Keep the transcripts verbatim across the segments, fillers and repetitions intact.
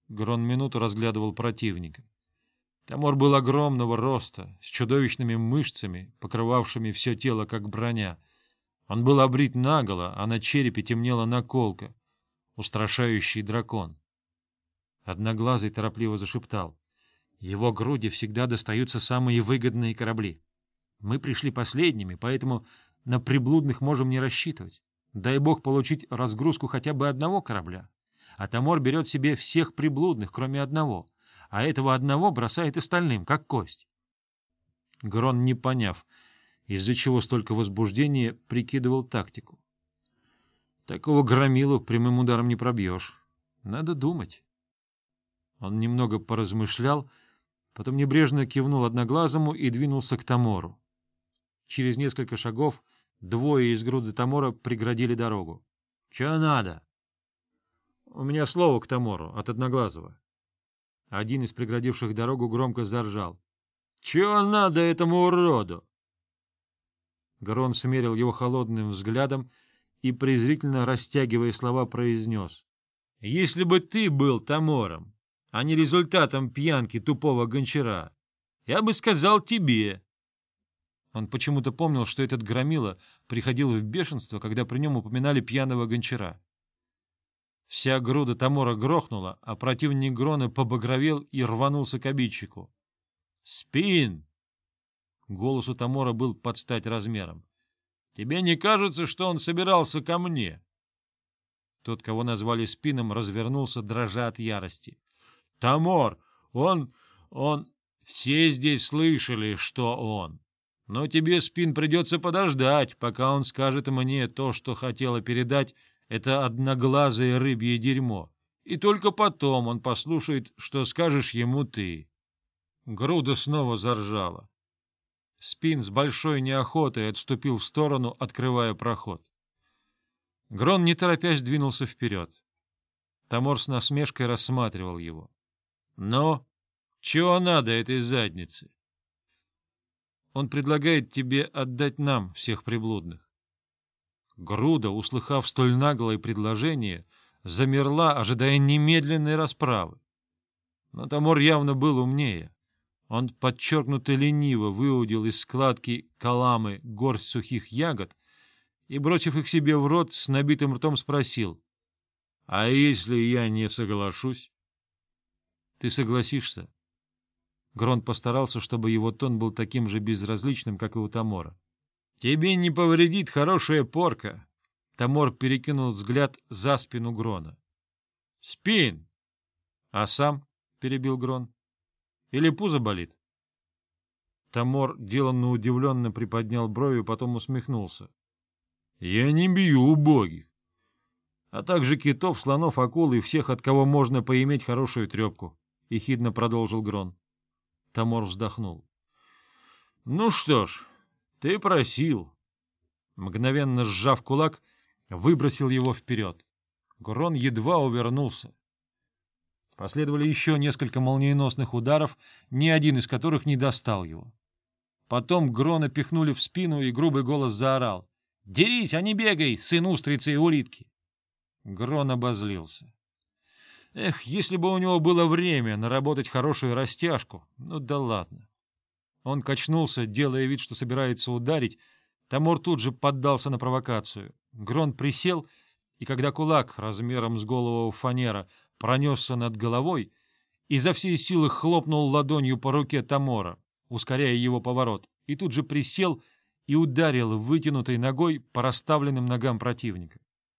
Грон минуту разглядывал противника. Тамор был огромного роста, с чудовищными мышцами, покрывавшими все тело, как броня. Он был обрит наголо, а на черепе темнела наколка, устрашающий дракон. Одноглазый торопливо зашептал: «Его груди всегда достаются самые выгодные корабли. Мы пришли последними, поэтому на приблудных можем не рассчитывать. Дай бог получить разгрузку хотя бы одного корабля. А Тамор берет себе всех приблудных, кроме одного, а этого одного бросает остальным, как кость». Грон, не поняв, из-за чего столько возбуждения, прикидывал тактику. Такого громилу прямым ударом не пробьешь. Надо думать. Он немного поразмышлял, потом небрежно кивнул Одноглазому и двинулся к Тамору. Через несколько шагов двое из груды Тамора преградили дорогу. — Чего надо? — У меня слово к Тамору от Одноглазого. Один из преградивших дорогу громко заржал. — Чего надо этому уроду? Грон смерил его холодным взглядом и, презрительно растягивая слова, произнес: — Если бы ты был Тамором, а не результатом пьянки тупого гончара, я бы сказал тебе. Он почему-то помнил, что этот громила приходил в бешенство, когда при нем упоминали пьяного гончара. Вся груда Тамора грохнула, а противник Грона побагровел и рванулся к обидчику. — Спин! Голос у Тамора был под стать размером. — Тебе не кажется, что он собирался ко мне? Тот, кого назвали Спином, развернулся, дрожа от ярости. — Тамор! Он... он... Все здесь слышали, что он. Но тебе, Спин, придется подождать, пока он скажет мне то, что хотела передать это одноглазое рыбье дерьмо. И только потом он послушает, что скажешь ему ты. Груда снова заржала. Спин с большой неохотой отступил в сторону, открывая проход. Грон, не торопясь, двинулся вперед. Тамор с насмешкой рассматривал его. — Ну, чего надо этой заднице? Он предлагает тебе отдать нам всех приблудных. Груда, услыхав столь наглое предложение, замерла, ожидая немедленной расправы. Но Тамор явно был умнее. Он подчеркнуто лениво выудил из складки каламы горсть сухих ягод и, бросив их себе в рот, с набитым ртом спросил: — А если я не соглашусь? — Ты согласишься? Грон постарался, чтобы его тон был таким же безразличным, как и у Тамора. — Тебе не повредит хорошая порка. Тамор перекинул взгляд за спину Грона. — Спин! — А сам? — перебил Грон. — Или пузо болит? Тамор деланно удивленно приподнял брови, потом усмехнулся. — Я не бью убогих, а также китов, слонов, акул и всех, от кого можно поиметь хорошую трепку, — ехидно продолжил Грон. Тамор вздохнул. — Ну что ж, ты просил. Мгновенно сжав кулак, выбросил его вперед. Грон едва увернулся. Последовали еще несколько молниеносных ударов, ни один из которых не достал его. Потом Грона пихнули в спину, и грубый голос заорал: — Дерись, а не бегай, сын устрицы и улитки! Грон обозлился. Эх, если бы у него было время наработать хорошую растяжку, ну да ладно. Он качнулся, делая вид, что собирается ударить. Тамор тут же поддался на провокацию. Грон присел, и когда кулак размером с голову фанера пронесся над головой, изо всей силы хлопнул ладонью по руке Тамора, ускоряя его поворот, и тут же присел и ударил вытянутой ногой по расставленным ногам противника.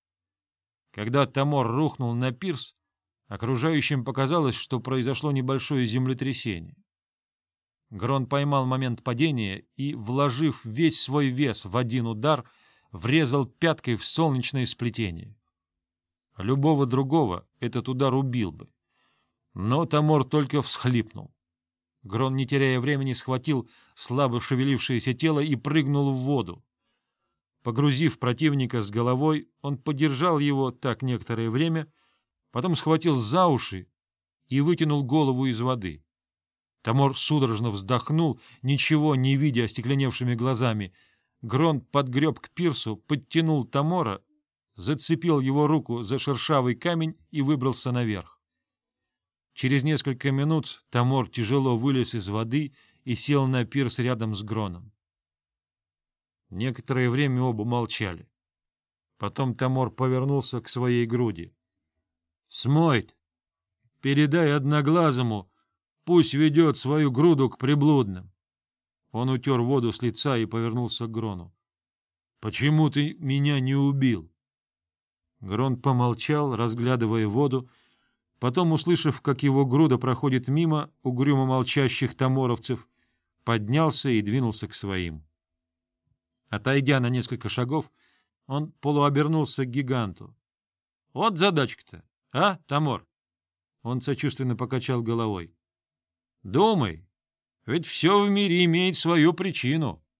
Когда Тамор рухнул на пирс, окружающим показалось, что произошло небольшое землетрясение. Грон поймал момент падения и, вложив весь свой вес в один удар, врезал пяткой в солнечное сплетение. Любого другого этот удар убил бы. Но Тамор только всхлипнул. Грон, не теряя времени, схватил слабо шевелившееся тело и прыгнул в воду. Погрузив противника с головой, он подержал его так некоторое время, потом схватил за уши и вытянул голову из воды. Тамор судорожно вздохнул, ничего не видя остекленевшими глазами. Грон подгреб к пирсу, подтянул Тамора, зацепил его руку за шершавый камень и выбрался наверх. Через несколько минут Тамор тяжело вылез из воды и сел на пирс рядом с Гроном. Некоторое время оба молчали. Потом Тамор повернулся к своей груди. — Смойт, передай Одноглазому, пусть ведет свою груду к приблудным. Он утер воду с лица и повернулся к Грону. — Почему ты меня не убил? Грон помолчал, разглядывая воду. Потом, услышав, как его груда проходит мимо угрюмо молчащих таморовцев, поднялся и двинулся к своим. Отойдя на несколько шагов, он полуобернулся к гиганту. — Вот задачка-то, а, Тамор? Он сочувственно покачал головой. — Думай, ведь все в мире имеет свою причину.